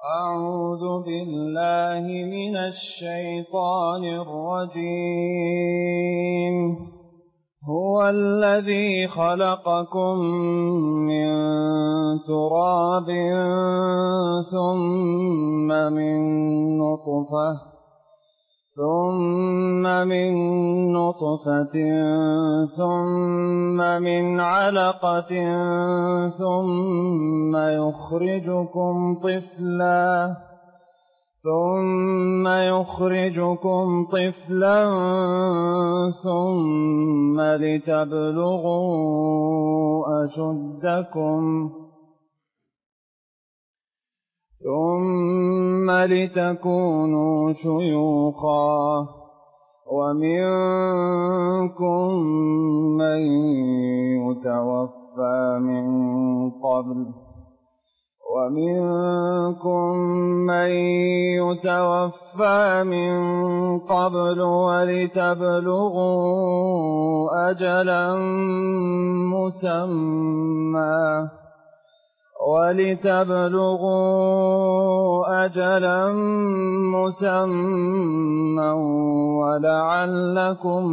أعوذ بالله من الشيطان الرجيم. هو الذي خلقكم من تراب ثم من نطفة ثم من علقة ثم يخرجكم طفلا ثم لتبلغوا أشدكم ثم لتكونوا شيوخا ومنكم من يتوفى من قبل ولتبلغوا أجلا مسمى ولعلكم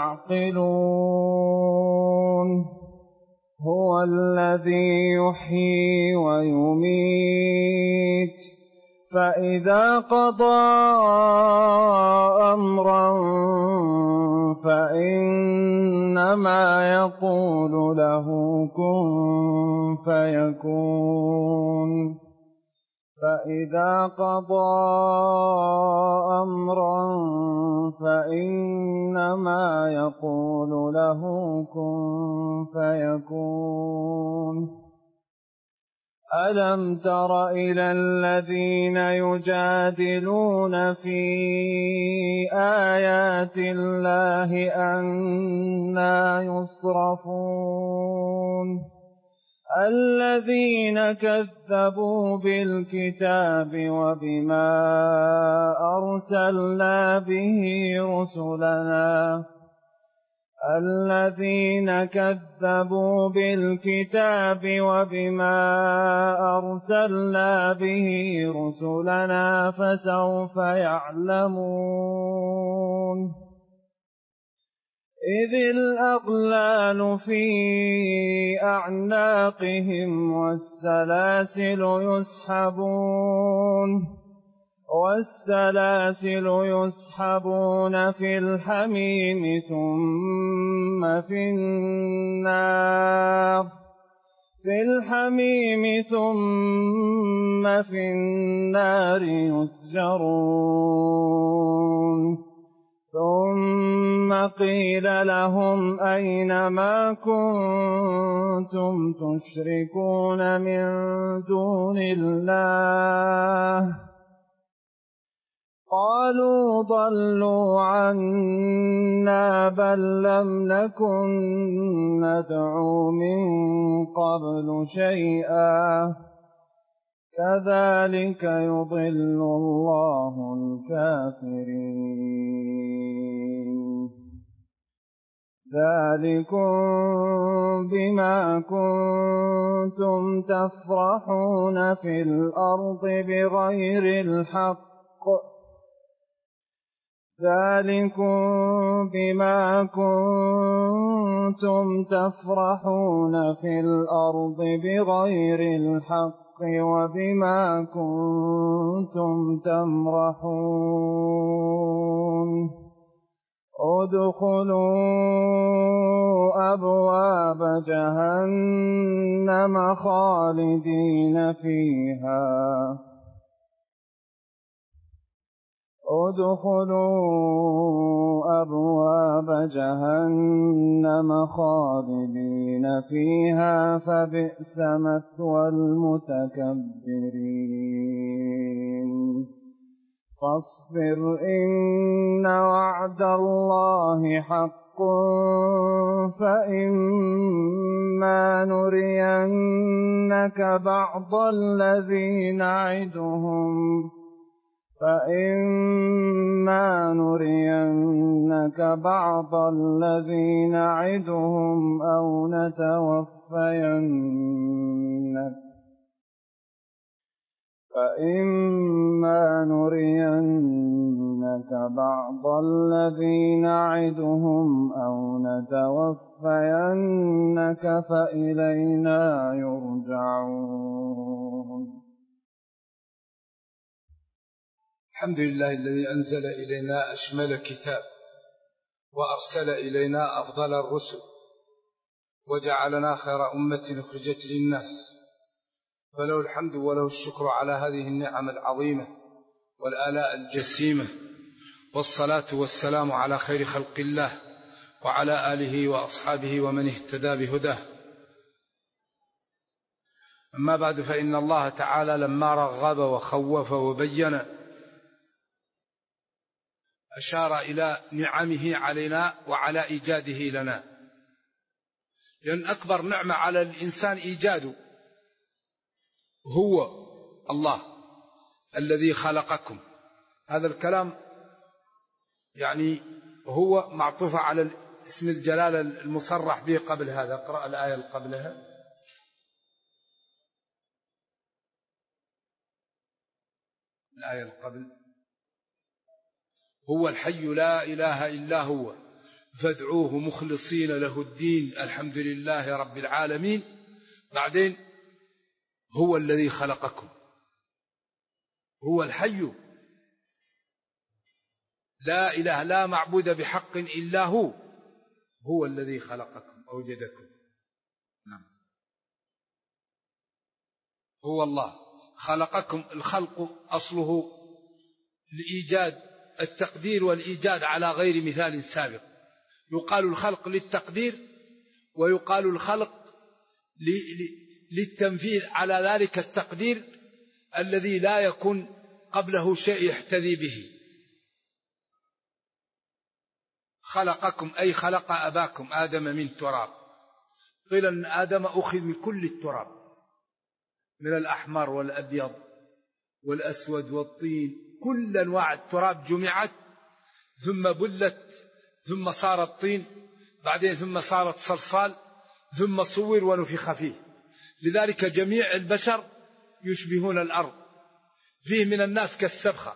تعقلون. هو الذي يحيي ويميت فإذا قضى أمرا فإنما يقول له كن فيكون. ألم تر إلى الذين يجادلون في آيات الله أنى يصرفون الذين كذبوا بالكتاب وبما أرسلنا به رسلنا فسوف يعلمون. إذ الأغلال في أعناقهم والسلاسل يسحبون في الحميم ثم في النار يسجرون. ثم قيل لهم أين ما كنتم تشركون من دون الله قالوا ضلوا عنا بل لم نكن ندعو من قبل شيئا كذلك يضل الله الكافرين. ذلكم بما كنتم تفرحون في الأرض بغير الحق وبما كنتم تمرحون. ادخلوا أبواب جهنم خالدين فيها فبئس مثوى المتكبرين. فاصبر إن وعد الله حق فإما نرينك بعض الذي نعدهم أو نتوفينك فإما نرينك بعض الذي نعدهم أو نتوفينك فإلينا يرجعون. الحمد لله الذي أنزل إلينا أشمل كتاب وأرسل إلينا أفضل الرسل وجعلنا خير أمة أخرجت للناس، فله الحمد وله الشكر على هذه النعم العظيمة والآلاء الجسيمة، والصلاة والسلام على خير خلق الله وعلى آله وأصحابه ومن اهتدى بهداه. أما بعد، فإن الله تعالى لما رغب وخوف وبين أشار إلى نعمه علينا وعلى إيجاده لنا، لأن أكبر نعمة على الإنسان إيجاده، هو الله الذي خلقكم. هذا الكلام يعني هو معطوف على اسم الجلالة المصرح به قبل هذا. اقرأ الآية اللي قبلها. الآية اللي قبل: هو الحي لا إله إلا هو فادعوه مخلصين له الدين الحمد لله رب العالمين. بعدين هو الذي خلقكم، هو الحي لا إله لا معبود بحق إلا هو، هو الذي خلقكم أوجدكم. نعم، هو الله خلقكم. الخلق أصله الإيجاد، التقدير والإيجاد على غير مثال سابق. يقال الخلق للتقدير، ويقال الخلق للتنفيذ على ذلك التقدير الذي لا يكون قبله شيء يحتذي به. خلقكم أي خلق أباكم آدم من تراب. قيل أن آدم أخذ من كل التراب، من الأحمر والأبيض والأسود والطين، كل أنواع التراب جمعت ثم بلت ثم صارت طين، بعدين ثم صارت صلصال، ثم صور ونفخ فيه. لذلك جميع البشر يشبهون الأرض. فيه من الناس كالسبخة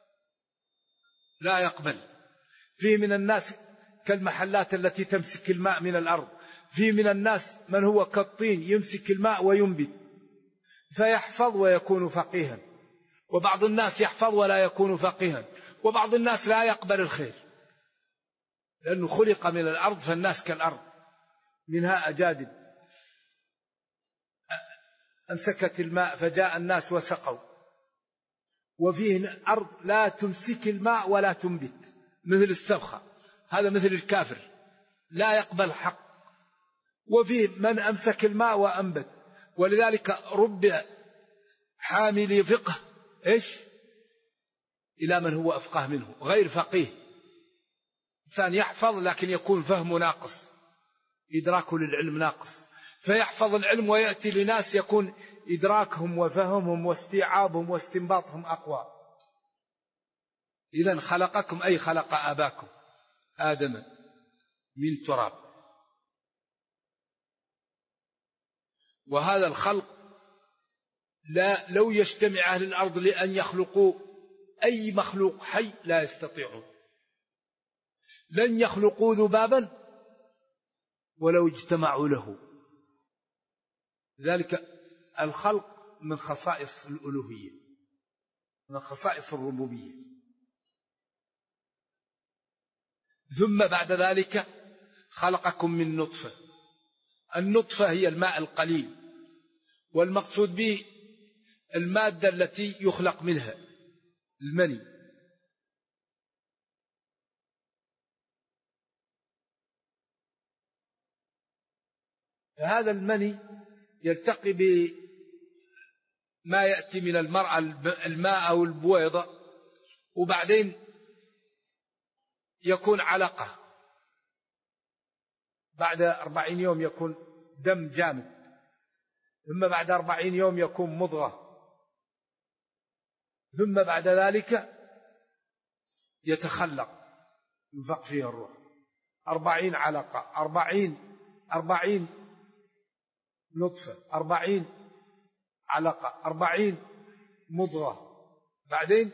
لا يقبل، فيه من الناس كالمحلات التي تمسك الماء من الأرض، فيه من الناس من هو كالطين يمسك الماء وينبت فيحفظ ويكون فقيها، وبعض الناس يحفظ ولا يكون فقيها، وبعض الناس لا يقبل الخير لأنه خلق من الأرض، فالناس كالأرض منها أجادب أمسكت الماء فجاء الناس وسقوا. وفيه أرض لا تمسك الماء ولا تنبت مثل السبخة، هذا مثل الكافر لا يقبل الحق. وفيه من أمسك الماء وأنبت. ولذلك رب حامل فقه إيش إلى من هو أفقه منه، غير فقيه. إنسان يحفظ لكن يكون فهمه ناقص، إدراكه للعلم ناقص، فيحفظ العلم ويأتي لناس يكون إدراكهم وفهمهم واستيعابهم واستنباطهم أقوى. إذن خلقكم أي خلق أباكم آدم من تراب. وهذا الخلق لا لو يجتمع أهل الأرض لأن يخلقوا أي مخلوق حي لا يستطيعون. لن يخلقوا ذبابا ولو اجتمعوا له. ذلك الخلق من خصائص الألوهية، من خصائص الربوبية. ثم بعد ذلك خلقكم من نطفة. النطفة هي الماء القليل، والمقصود به المادة التي يخلق منها المني. فهذا المني يلتقي بما يأتي من المرأة الماء أو البويضة، وبعدين يكون علقة، بعد 40 يوم يكون دم جامد، ثم بعد 40 يوم يكون مضغة، ثم بعد ذلك يتخلق ينفق فيه الروح. 40 علقة، 40 نطفة، 40 علقة، 40 مضغة، بعدين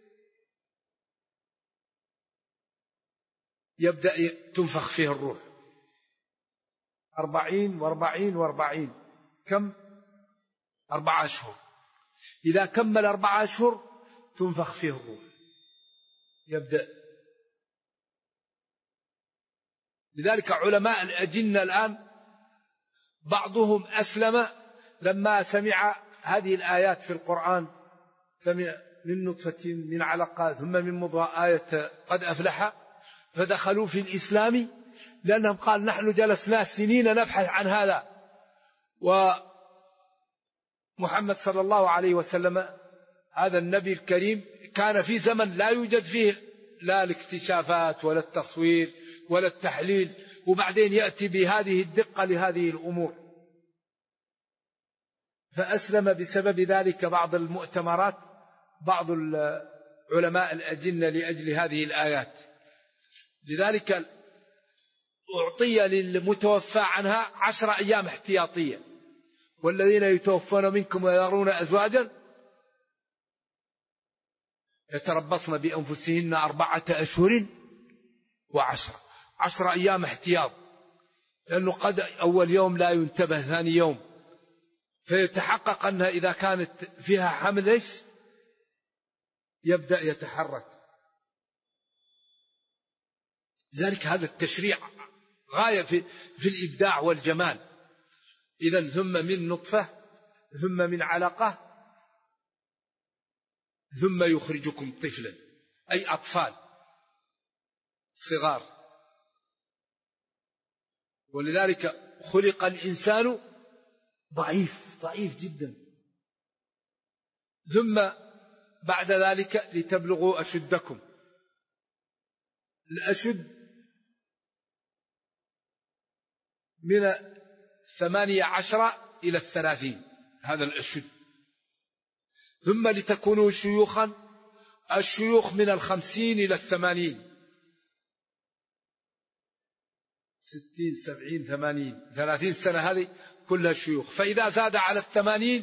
يبدأ تنفخ فيه الروح 40 و40 كم 4 أشهر. إذا كمل 4 أشهر تنفخ فيه الروح يبدأ. لذلك علماء الأجنة الآن بعضهم أسلم لما سمع هذه الآيات في القرآن، سمع من نطفة من علقة ثم من مضغة آية قد أفلح، فدخلوا في الإسلام لأنهم قال نحن جلسنا سنين نبحث عن هذا. ومحمد صلى الله عليه وسلم هذا النبي الكريم كان في زمن لا يوجد فيه لا الاكتشافات ولا التصوير ولا التحليل، وبعدين يأتي بهذه الدقة لهذه الأمور. فأسلم بسبب ذلك بعض المؤتمرات بعض علماء الأجنة لأجل هذه الآيات. لذلك أعطي للمتوفى عنها 10 أيام احتياطية، والذين يتوفون منكم ويذرون أزواجا يتربصن بأنفسهن 4 أشهر و10، 10 أيام احتياط، لأنه قد أول يوم لا ينتبه، ثاني يوم فيتحقق أنها إذا كانت فيها حمل إيش يبدأ يتحرك. لذلك هذا التشريع غاية في الإبداع والجمال. إذن ثم من نطفة ثم من علقة ثم يخرجكم طفلا، أي أطفال صغار. ولذلك خلق الإنسان ضعيف جدا. ثم بعد ذلك لتبلغوا أشدكم. الأشد من 18 إلى 30، هذا الأشد. ثم لتكونوا شيوخا، الشيوخ من 50 إلى 80، 60 70 80 30 سنة هذه كلها شيوخ. فإذا زاد على 80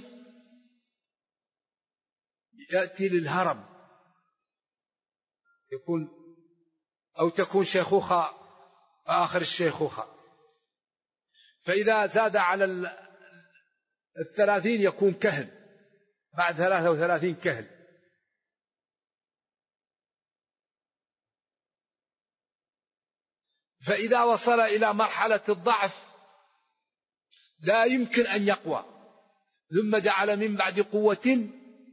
يأتي للهرم، يكون أو تكون شيخوخة آخر الشيخوخة. فإذا زاد على 30 يكون كهل، بعد 33 كهل. فإذا وصل إلى مرحلة الضعف لا يمكن أن يقوى، ثم جعل من بعد قوة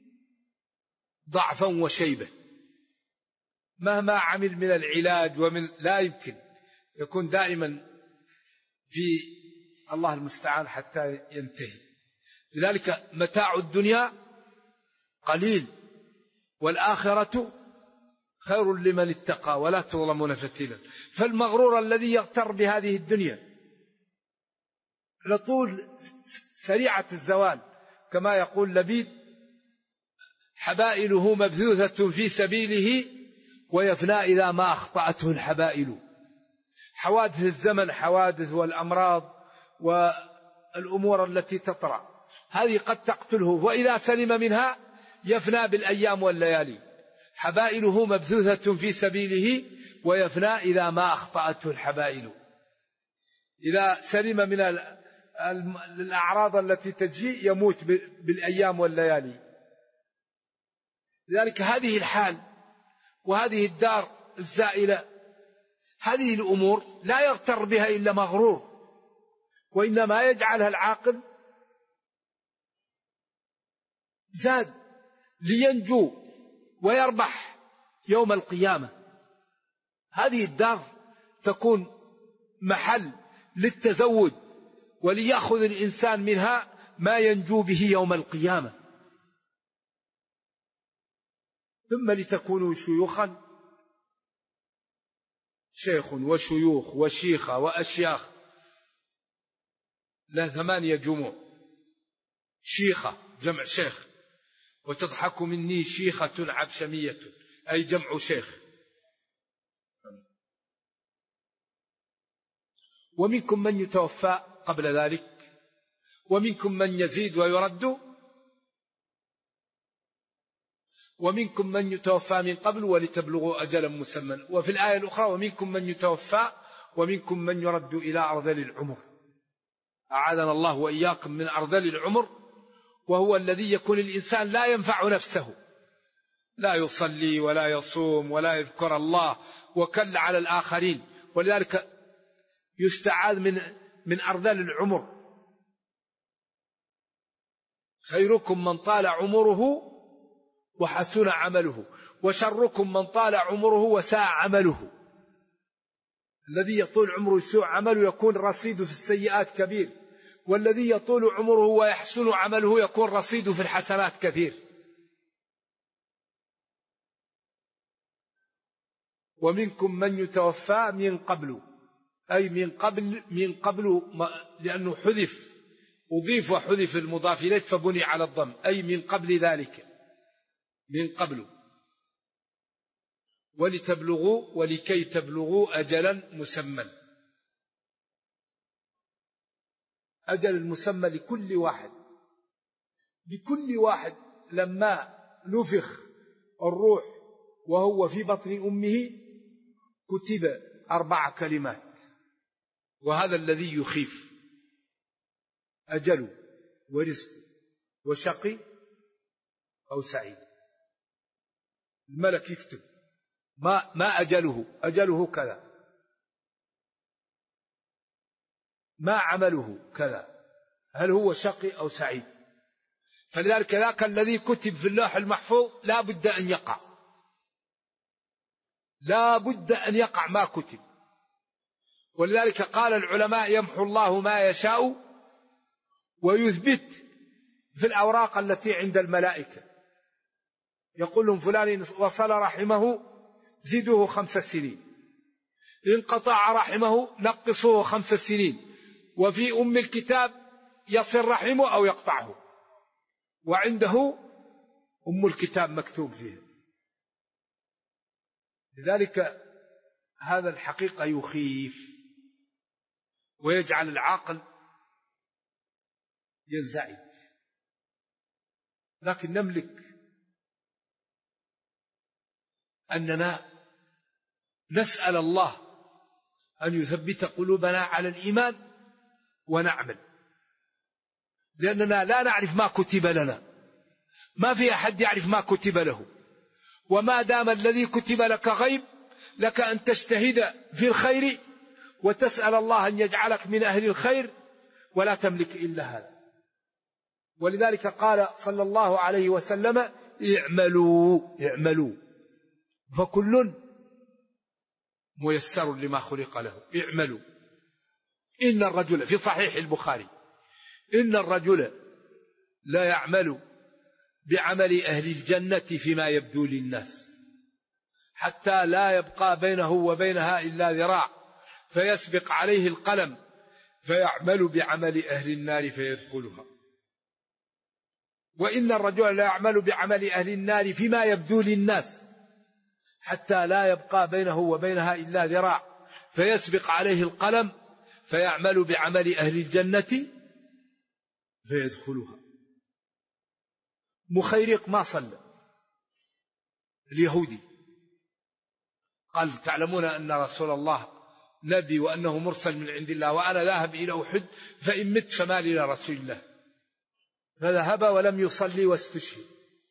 ضعفا وشيبة، مهما عمل من العلاج ومن لا يمكن، يكون دائما في الله المستعان حتى ينتهي. لذلك متاع الدنيا قليل والآخرة خير لمن اتقى ولا تظلمون فتيلا. فالمغرور الذي يغتر بهذه الدنيا لطول سريعة الزوال، كما يقول لبيد حبائله مبثوثة في سبيله ويفنى إذا ما أخطأته الحبائل. حوادث الزمن، حوادث والأمراض والأمور التي تطرأ هذه قد تقتله، وإذا سلم منها يفنى بالأيام والليالي. حبائله مبثوثة في سبيله ويفنى إذا ما أخطأته الحبائل. إذا سلم من الأعراض التي تجي يموت بالأيام والليالي. لذلك هذه الحال وهذه الدار الزائلة، هذه الأمور لا يغتر بها إلا مغرور، وإنما يجعلها العاقل زاد لينجو ويربح يوم القيامة. هذه الدار تكون محل للتزود وليأخذ الإنسان منها ما ينجو به يوم القيامة. ثم لتكونوا شيوخا، شيخ وشيوخ وشيخة وأشياخ، لا 8 جموع. شيخة جمع شيخ، وتضحك مني شيخة عبشمية أي جمع شيخ. ومنكم من يتوفى قبل ذلك، ومنكم من يزيد ويرد ومنكم من يتوفى من قبل ولتبلغوا أجلا مسمى. وفي الآية الأخرى ومنكم من يتوفى ومنكم من يرد إلى أرذل العمر. أعاذنا الله وإياكم من أرذل العمر، وهو الذي يكون الإنسان لا ينفع نفسه، لا يصلي ولا يصوم ولا يذكر الله وكل على الآخرين، ولذلك يستعاذ من أرذل العمر. خيركم من طال عمره وحسن عمله، وشركم من طال عمره وساء عمله. الذي يطول عمره يسوء عمله يكون رصيده في السيئات كبير، والذي يطول عمره ويحسن عمله يكون رصيده في الحسنات كثير. ومنكم من يتوفى من قبل، أي من قبل لأنه حذف، أضيف وحذف المضاف إليه فبني على الضم، أي من قبل ذلك، من قبل. ولتبلغوا ولكي تبلغوا أجلا مسمى. أجل المسمى لكل واحد لما نفخ الروح وهو في بطن أمه كتب 4 كلمات، وهذا الذي يخيف: أجل ورزق وشقي أو سعيد. الملك يكتب ما أجله كذا، ما عمله كذا، هل هو شقي أو سعيد. فلذلك ذاك الذي كتب في اللوح المحفوظ لا بد أن يقع ما كتب. ولذلك قال العلماء: يمحو الله ما يشاء ويثبت في الأوراق التي عند الملائكة. يقول لهم: فلان وصل رحمه زدوه 5 سنين، انقطع رحمه نقصوه 5 سنين، وفي أم الكتاب يصل رحمه أو يقطعه، وعنده أم الكتاب مكتوب فيه. لذلك هذا الحقيقة يخيف ويجعل العاقل ينزعج. لكن نملك أننا نسأل الله أن يثبت قلوبنا على الإيمان ونعمل، لأننا لا نعرف ما كتب لنا، ما في أحد يعرف ما كتب له. وما دام الذي كتب لك غيب، لك أن تجتهد في الخير وتسأل الله أن يجعلك من أهل الخير، ولا تملك إلا هذا. ولذلك قال صلى الله عليه وسلم: اعملوا فكل ميسر لما خلق له. اعملوا. إن الرجل، في صحيح البخاري: إن الرجل لا يعمل بعمل أهل الجنة فيما يبدو للناس، حتى لا يبقى بينه وبينها إلا ذراع، فيسبق عليه القلم فيعمل بعمل أهل النار فيدخلها. وإن الرجل لا يعمل بعمل أهل النار فيما يبدو للناس، حتى لا يبقى بينه وبينها إلا ذراع، فيسبق عليه القلم فيعمل بعمل أهل الجنة فيدخلها. مخيرق ما صلى، اليهودي، قال: تعلمون أن رسول الله نبي وأنه مرسل من عند الله، وأنا ذاهب إلى أحد، فإن مت فما لي إلى رسول الله. فذهب ولم يصلي واستشهد.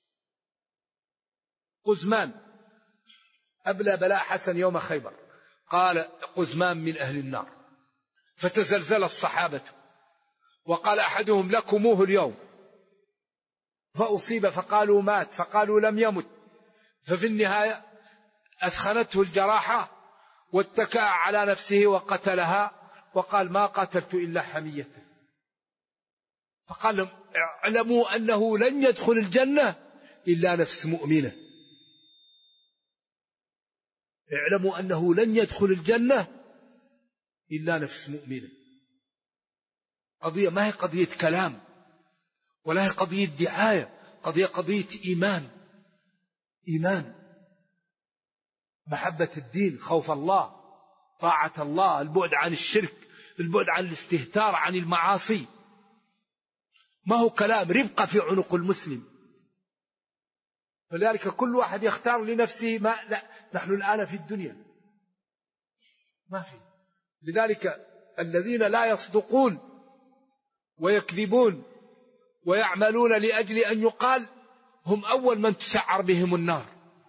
قزمان أبلى بلاء حسن يوم خيبر، قال: قزمان من أهل النار. فتزلزل الصحابة، وقال أحدهم: لكموه اليوم. فأصيب فقالوا مات، فقالوا لم يمت. ففي النهاية أثخنته الجراحة واتكأ على نفسه وقتلها، وقال: ما قتلت إلا حمية. فقال لهم: اعلموا أنه لن يدخل الجنة إلا نفس مؤمنة. اعلموا أنه لن يدخل الجنة إلا نفس مؤمنة. قضية ما هي قضية كلام، ولا هي قضية دعاية، قضية إيمان، محبة الدين، خوف الله، طاعة الله، البعد عن الشرك، البعد عن الاستهتار، عن المعاصي. ما هو كلام، ربقة في عنق المسلم. فلذلك كل واحد يختار لنفسه ما. لا، نحن الآن في الدنيا ما في. لذلك الذين لا يصدقون ويكذبون ويعملون لأجل أن يقال هم أول من تسعر بهم النار.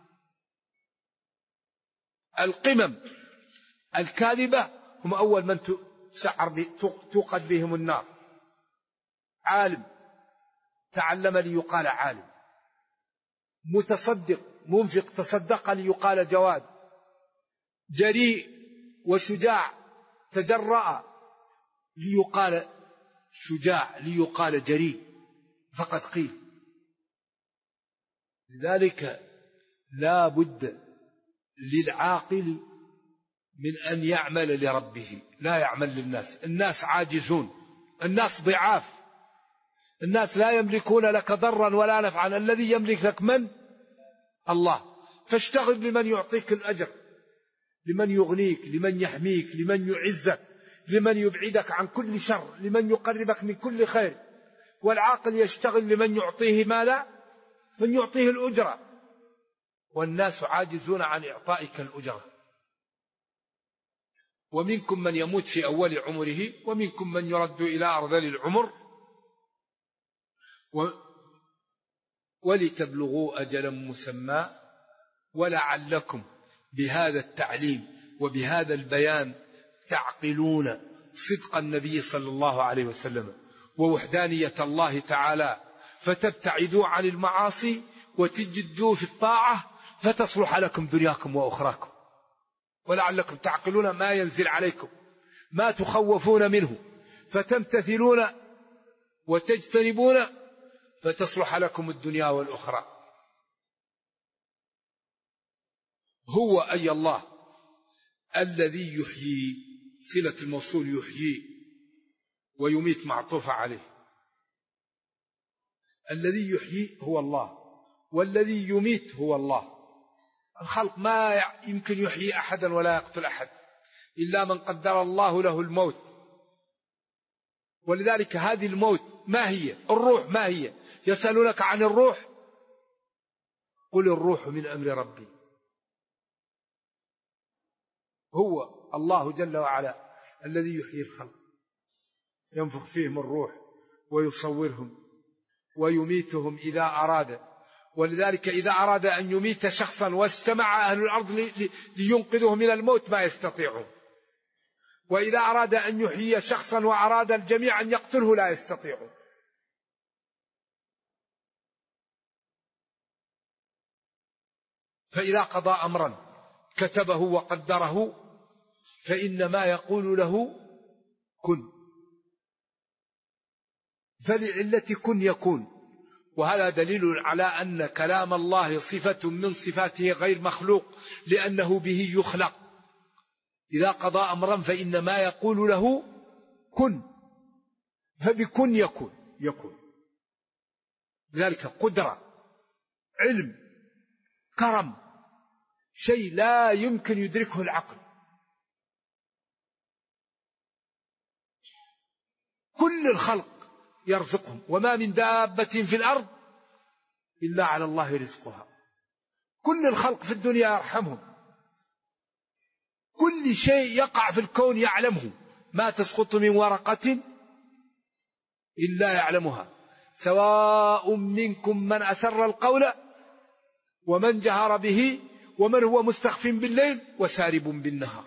القمم الكاذبة هم أول من توقد بهم النار. عالم تعلم ليقال عالم، متصدق منفق تصدق ليقال جواد، جريء وشجاع تجرأ ليقال شجاع، ليقال جريء، فقد قيل. لذلك لا بد للعاقل من أن يعمل لربه، لا يعمل للناس. الناس عاجزون، الناس ضعاف، الناس لا يملكون لك ضرا ولا نفعا. الذي يملك لك من؟ الله. فاشتغل لمن يعطيك الأجر، لمن يغنيك، لمن يحميك، لمن يعزك، لمن يبعدك عن كل شر، لمن يقربك من كل خير. والعاقل يشتغل لمن يعطيه مالا، من يعطيه الأجرة. والناس عاجزون عن إعطائك الأجرة. ومنكم من يموت في أول عمره، ومنكم من يرد إلى أرذل العمر، ولتبلغوا أجلا مسمى، ولعلكم بهذا التعليم وبهذا البيان تعقلون صدق النبي صلى الله عليه وسلم ووحدانية الله تعالى، فتبتعدوا عن المعاصي وتجدوا في الطاعة، فتصلح لكم دنياكم وأخراكم. ولعلكم تعقلون ما ينزل عليكم، ما تخوفون منه، فتمتثلون وتجتنبون، فتصلح لكم الدنيا والأخرى. هو أي الله الذي يحيي، صلة الموصول يحيي ويميت معطوفة عليه. الذي يحيي هو الله، والذي يميت هو الله. الخلق ما يمكن يحيي أحدا ولا يقتل أحد إلا من قدر الله له الموت. ولذلك هذه الموت ما هي؟ الروح ما هي؟ يسألونك عن الروح، قل الروح من أمر ربي. هو الله جل وعلا الذي يحيي الخلق، ينفخ فيهم الروح ويصورهم ويميتهم إذا أراد. ولذلك إذا أراد أن يميت شخصا واجتمع أهل الأرض لينقذه من الموت ما يستطيعون، وإذا أراد أن يحيي شخصا وأراد الجميع أن يقتله لا يستطيعون. فإذا قضى أمرا كتبه وقدره فإنما يقول له كن، فلعلة كن يكون. وهذا دليل على أن كلام الله صفة من صفاته غير مخلوق، لأنه به يخلق. إذا قضى أمرا فإنما يقول له كن، فبكن يكون. لذلك قدرة، علم، كرم، شيء لا يمكن يدركه العقل. كل الخلق يرزقهم، وما من دابة في الأرض إلا على الله رزقها. كل الخلق في الدنيا يرحمهم، كل شيء يقع في الكون يعلمه، ما تسقط من ورقة إلا يعلمها، سواء منكم من أسر القول ومن جهر به ومن هو مستخف بالليل وسارب بالنهار.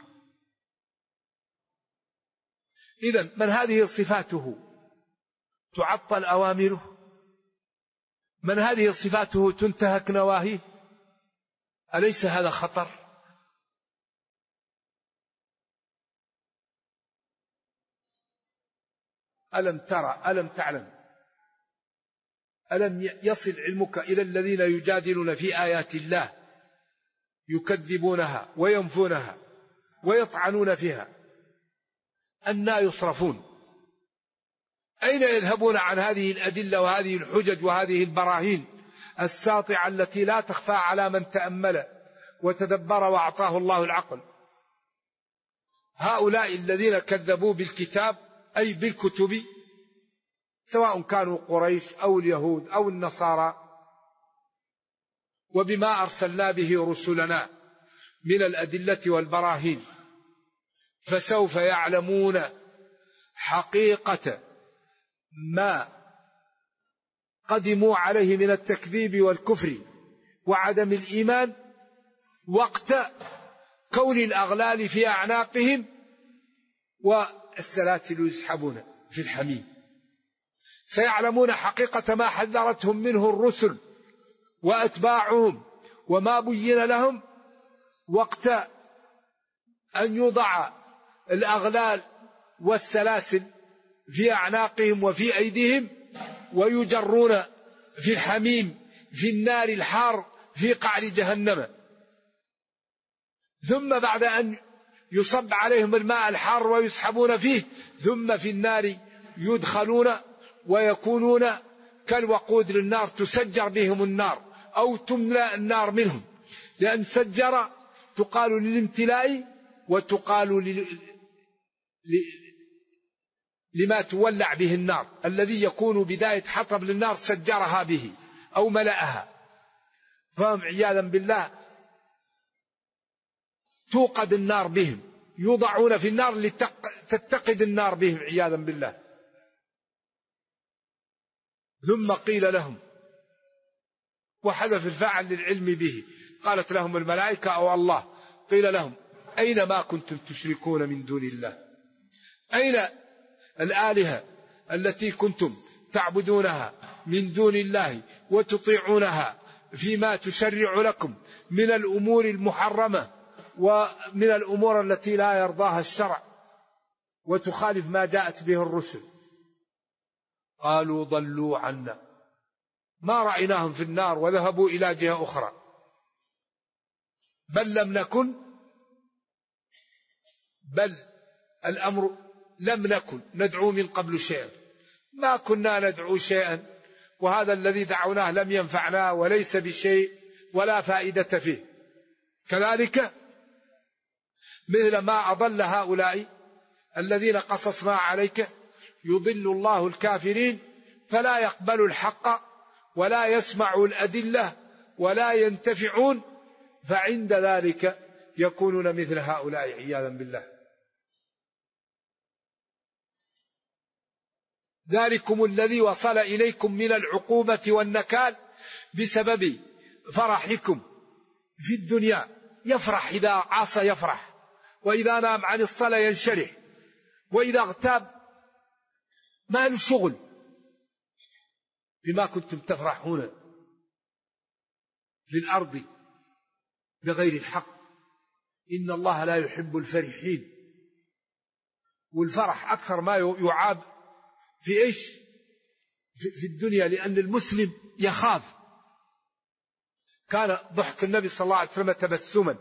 إذن من هذه صفاته تعطل أوامره، من هذه صفاته تنتهك نواهيه، أليس هذا خطر؟ ألم ترى، ألم تعلم، ألم يصل علمك إلى الذين يجادلون في آيات الله يكذبونها وينفونها ويطعنون فيها، أنى يصرفون؟ أين يذهبون عن هذه الأدلة وهذه الحجج وهذه البراهين الساطعة التي لا تخفى على من تأمل وتدبر وأعطاه الله العقل؟ هؤلاء الذين كذبوا بالكتاب أي بالكتب، سواء كانوا قريش أو اليهود أو النصارى، وبما أرسلنا به رسلنا من الأدلة والبراهين، فسوف يعلمون حقيقة ما قدموا عليه من التكذيب والكفر وعدم الإيمان وقت كون الأغلال في أعناقهم والسلاسل يسحبون في الحميم. سيعلمون حقيقة ما حذرتهم منه الرسل وأتباعهم وما بين لهم وقت أن يوضع الأغلال والسلاسل في أعناقهم وفي أيديهم ويجرون في الحميم في النار الحار في قعر جهنم، ثم بعد أن يصب عليهم الماء الحار ويسحبون فيه ثم في النار يدخلون ويكونون كالوقود للنار تسجر بهم النار أو تملأ النار منهم، لأن سجر تقال للامتلاء وتقال لما تولع به النار، الذي يكون بداية حطب للنار سجرها به أو ملأها، فهم عياذا بالله توقد النار بهم، يوضعون في النار لتتقد النار بهم عياذا بالله. ثم قيل لهم، وحذف الفاعل للعلم به، قالت لهم الملائكة أو الله، قيل لهم أين ما كنتم تشركون من دون الله؟ أين الآلهة التي كنتم تعبدونها من دون الله وتطيعونها فيما تشرع لكم من الأمور المحرمة ومن الأمور التي لا يرضاها الشرع وتخالف ما جاءت به الرسل؟ قالوا ضلوا عنا، ما رأيناهم في النار وذهبوا إلى جهة أخرى، بل الأمر لم نكن ندعو من قبل شيئا، ما كنا ندعو شيئا، وهذا الذي دعوناه لم ينفعنا وليس بشيء ولا فائدة فيه. كذلك مثل ما أضل هؤلاء الذين قصصنا عليك يضل الله الكافرين فلا يقبل الحق ولا يسمع الأدلة ولا ينتفعون، فعند ذلك يكونون مثل هؤلاء عياذا بالله. ذلكم الذي وصل إليكم من العقوبة والنكال بسبب فرحكم في الدنيا، يفرح إذا عصى يفرح، وإذا نام عن الصلاة ينشرح، وإذا اغتاب ما له شغل، بما كنتم تفرحون في الأرض بغير الحق إن الله لا يحب الفرحين. والفرح أكثر ما يعاب في إيش؟ في الدنيا، لأن المسلم يخاف. كان ضحك النبي صلى الله عليه وسلم تبسما،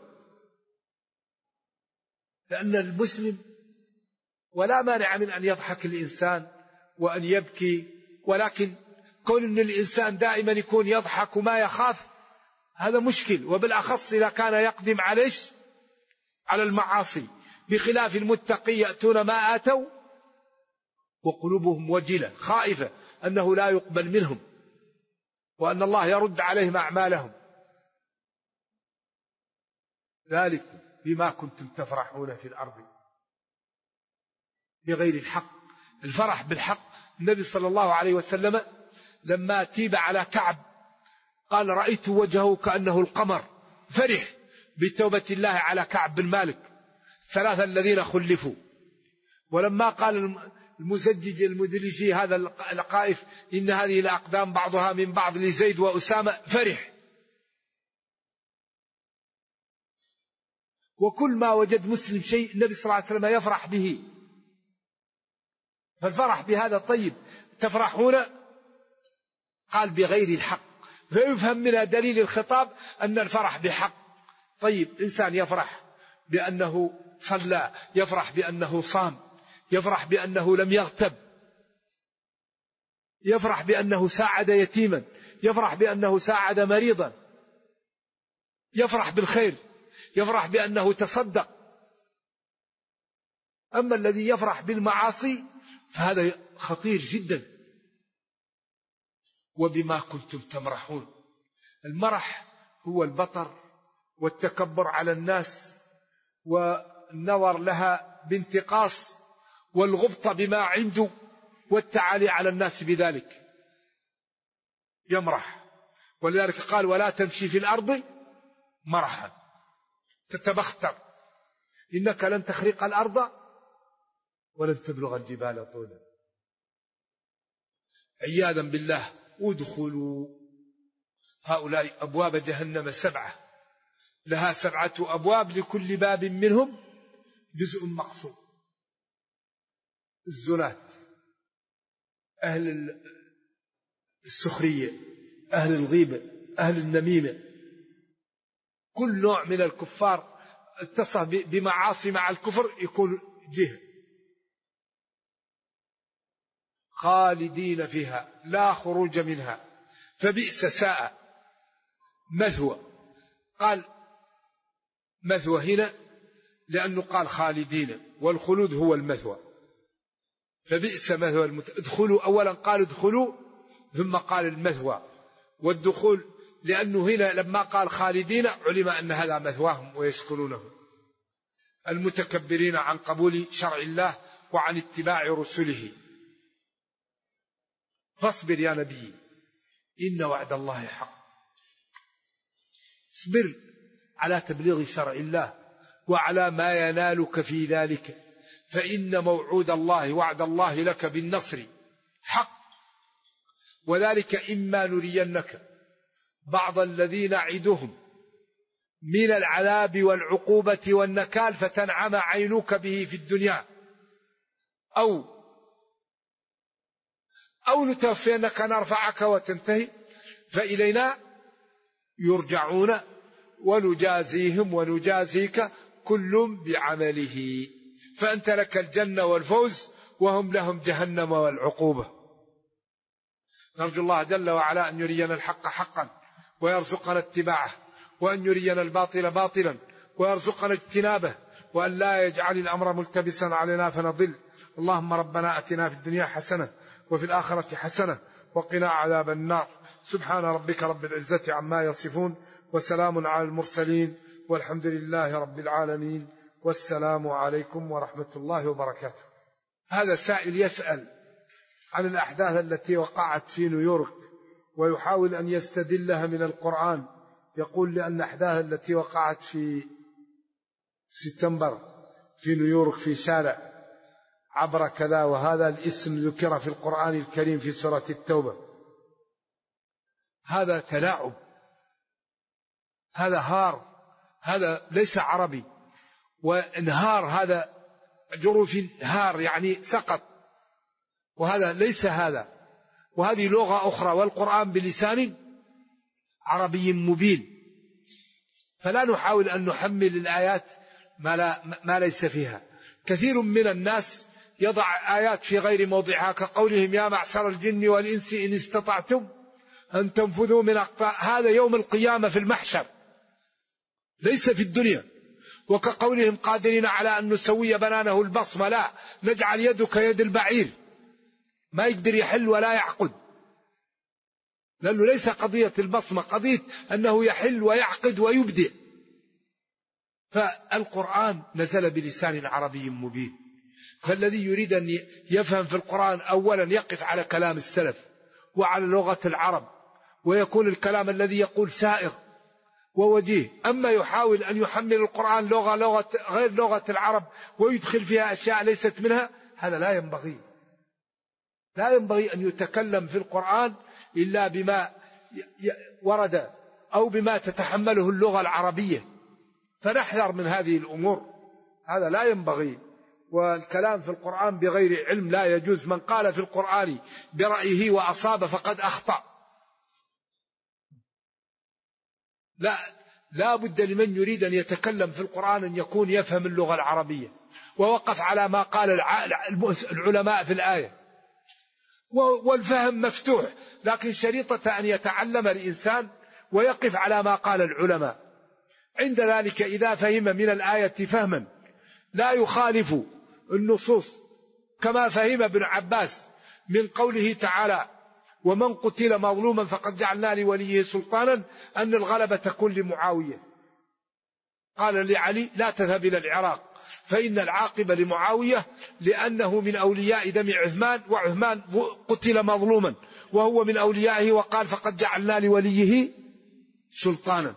لأن المسلم ولا مانع من أن يضحك الإنسان وأن يبكي، ولكن كون أن الإنسان دائما يكون يضحك وما يخاف هذا مشكل، وبالأخص إذا كان يقدم على المعاصي، بخلاف المتقي يأتون ما آتوا وقلوبهم وجلة خائفة أنه لا يقبل منهم وأن الله يرد عليهم أعمالهم. ذلك بما كنتم تفرحون في الأرض بغير الحق. الفرح بالحق، النبي صلى الله عليه وسلم لما تيب على كعب قال رأيت وجهه كأنه القمر، فرح بتوبة الله على كعب بن مالك، ثلاثة الذين خلفوا. ولما قال المزجج المدلجي هذا القائف إن هذه الأقدام بعضها من بعض لزيد وأسامة، فرح. وكل ما وجد مسلم شيء النبي صلى الله عليه وسلم يفرح به، فالفرح بهذا طيب. تفرحون قال بغير الحق، فيفهم من دليل الخطاب أن الفرح بحق. طيب، إنسان يفرح بأنه صلى، يفرح بأنه صام، يفرح بأنه لم يغتب، يفرح بأنه ساعد يتيما، يفرح بأنه ساعد مريضا، يفرح بالخير، يفرح بأنه تصدق. أما الذي يفرح بالمعاصي فهذا خطير جدا. وبما كنتم تمرحون، المرح هو البطر والتكبر على الناس والنظر لها بانتقاص والغبطة بما عنده والتعالي على الناس بذلك، يمرح. ولذلك قال ولا تمشي في الأرض مرحا تتبختر إنك لن تخرق الأرض ولن تبلغ الجبال طولا. عياذا بالله. ادخلوا هؤلاء أبواب جهنم 7 لها 7 أبواب لكل باب منهم جزء مقسوم. الزنات، أهل السخرية، أهل الغيبة، أهل النميمة، كل نوع من الكفار اتصف بمعاصي مع الكفر يكون جهة. خالدين فيها لا خروج منها فبئس ساء مثوى. قال مثوى هنا لأنه قال خالدين والخلود هو المثوى، فبئس مثوى ادخلوا. أولا قال ادخلوا ثم قال المثوى، والدخول لأنه هنا لما قال خالدين علم أن هذا مثواهم ويسكنونه. المتكبرين عن قبول شرع الله وعن اتباع رسله. فاصبر يا نبي إن وعد الله حق. اصبر على تبليغ شرع الله وعلى ما ينالك في ذلك، فإن موعود الله وعد الله لك بالنصر حق. وذلك إما نرينك بعض الذين نعدهم من العذاب والعقوبة والنكال فتنعم عينك به في الدنيا، أو نتوفينك نرفعك وتنتهي فإلينا يرجعون ونجازيهم ونجازيك كل بعمله، فأنت لك الجنة والفوز وهم لهم جهنم والعقوبة. نرجو الله جل وعلا أن يرينا الحق حقا ويرزقنا اتباعه، وأن يرينا الباطل باطلا ويرزقنا اجتنابه، وأن لا يجعل الأمر ملتبسا علينا فنضل. اللهم ربنا أتنا في الدنيا حسنة وفي الآخرة حسنة وقنا عذاب النار. سبحان ربك رب العزة عما يصفون وسلام على المرسلين والحمد لله رب العالمين، والسلام عليكم ورحمة الله وبركاته. هذا سائل يسأل عن الأحداث التي وقعت في نيويورك ويحاول أن يستدلها من القرآن. يقول لأن الأحداث التي وقعت في سبتمبر في نيويورك في شارع عبر كذا وهذا الاسم ذكر في القرآن الكريم في سورة التوبة، هذا تلاعب، هذا هار، هذا ليس عربي. وانهار هذا جرف هار يعني سقط، وهذا ليس هذا، وهذه لغة أخرى والقرآن بلسان عربي مبين. فلا نحاول أن نحمل الآيات ما ليس فيها. كثير من الناس يضع آيات في غير موضعها كقولهم يا معشر الجن والإنس إن استطعتم أن تنفذوا من أقطار. هذا يوم القيامة في المحشر ليس في الدنيا. وكقولهم قادرين على أن نسوي بنانه البصمة، لا، نجعل يدك يد البعير، ما يقدر يحل ولا يعقد، لأنه ليس قضية البصمة، قضية أنه يحل ويعقد ويبدع. فالقرآن نزل بلسان عربي مبين، فالذي يريد أن يفهم في القرآن أولا يقف على كلام السلف وعلى لغة العرب، ويكون الكلام الذي يقول سائغ ووجيه. أما يحاول أن يحمل القرآن لغة غير لغة العرب ويدخل فيها أشياء ليست منها، هذا لا ينبغي. لا ينبغي أن يتكلم في القرآن إلا بما ورد أو بما تتحمله اللغة العربية، فنحذر من هذه الأمور، هذا لا ينبغي. والكلام في القرآن بغير علم لا يجوز. من قال في القرآن برأيه وأصاب فقد أخطأ. لا بد لمن يريد أن يتكلم في القرآن أن يكون يفهم اللغة العربية ووقف على ما قال العلماء في الآية، والفهم مفتوح، لكن شريطة أن يتعلم الإنسان ويقف على ما قال العلماء. عند ذلك إذا فهم من الآية فهما لا يخالف النصوص، كما فهم ابن عباس من قوله تعالى ومن قتل مظلوما فقد جعلنا لوليه سلطانا، أن الغلبة تكون لمعاوية. قال لعلي لا تذهب إلى العراق فإن العاقبة لمعاوية لأنه من أولياء دم عثمان، وعثمان قتل مظلوما وهو من أوليائه، وقال فقد جعلنا لوليه سلطانا.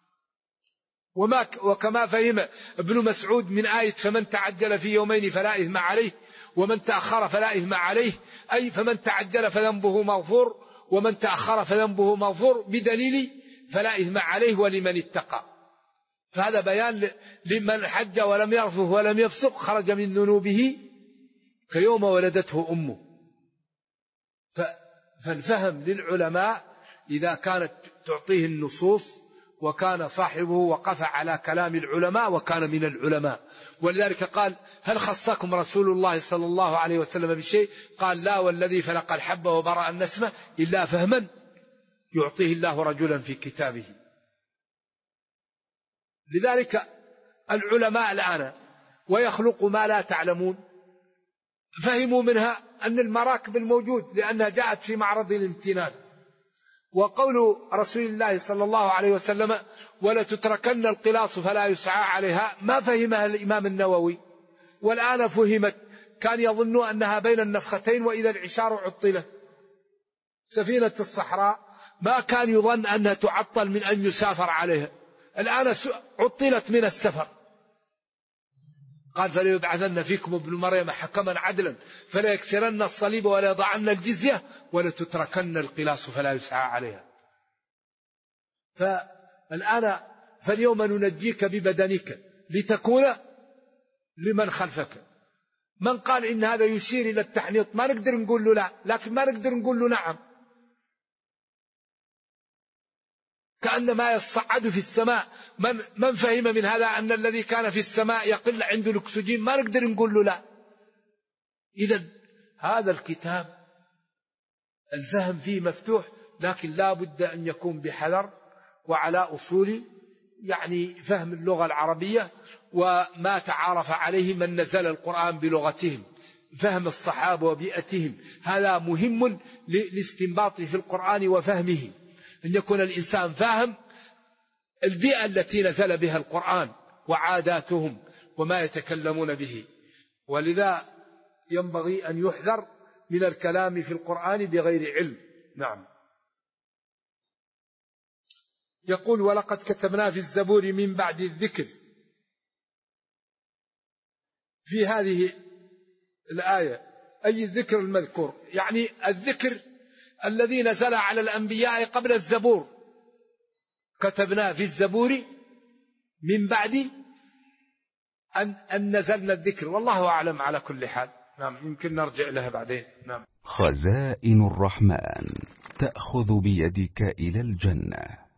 وكما فهم ابن مسعود من آية فمن تعجل في يومين فلا إثم عليه ومن تأخر فلا إثم عليه، أي فمن تعجل فذنبه مغفور ومن تأخر فذنبه مغفور، بدليل فلا إثم عليه ولمن اتقى. فهذا بيان لمن حج ولم يرفث ولم يفسق خرج من ذنوبه كيوم ولدته أمه. فالفهم للعلماء إذا كانت تعطيه النصوص وكان صاحبه وقف على كلام العلماء وكان من العلماء. ولذلك قال هل خصكم رسول الله صلى الله عليه وسلم بشيء؟ قال لا والذي فلق الحب وبرأ النسمة إلا فهما يعطيه الله رجلا في كتابه. لذلك العلماء الآن ويخلق ما لا تعلمون فهموا منها أن المراكب الموجود لأنها جاءت في معرض الامتنان. وقول رسول الله صلى الله عليه وسلم ولا تتركن القلاص فلا يسعى عليها ما فهمها الإمام النووي، والآن فهمت. كان يظن أنها بين النفختين وإذا العشار عطلت. سفينة الصحراء ما كان يظن أنها تعطل من أن يسافر عليها، الآن عطلت من السفر. قال فليبعثن فيكم ابن مريم حكما عدلا فلا يكسرن الصليب ولا يضعن الجزية ولا تتركن القلاص فلا يسعى عليها. فالآن فاليوم ننجيك ببدنك لتكون لمن خلفك. من قال إن هذا يشير إلى التحنيط ما نقدر نقول له لا، لكن ما نقدر نقول له نعم. كأن ما يصعد في السماء من فهم من هذا أن الذي كان في السماء يقل عنده الأكسجين ما نقدر نقول له لا. إذا هذا الكتاب الفهم فيه مفتوح، لكن لا بد أن يكون بحذر وعلى أصول يعني فهم اللغة العربية وما تعارف عليه من نزل القرآن بلغتهم، فهم الصحابة وبيئتهم. هذا مهم لاستنباطه في القرآن وفهمه، أن يكون الإنسان فاهم البيئة التي نزل بها القرآن وعاداتهم وما يتكلمون به. ولذا ينبغي أن يحذر من الكلام في القرآن بغير علم. نعم. يقول ولقد كتبنا في الزبور من بعد الذكر. في هذه الآية أي الذكر المذكور، يعني الذكر الذي نزل على الأنبياء قبل الزبور، كتبنا في الزبور من بعد أن نزلنا الذكر، والله أعلم على كل حال. نعم يمكن نرجع لها بعدين. نعم. خزائن الرحمن تأخذ بيدك إلى الجنة.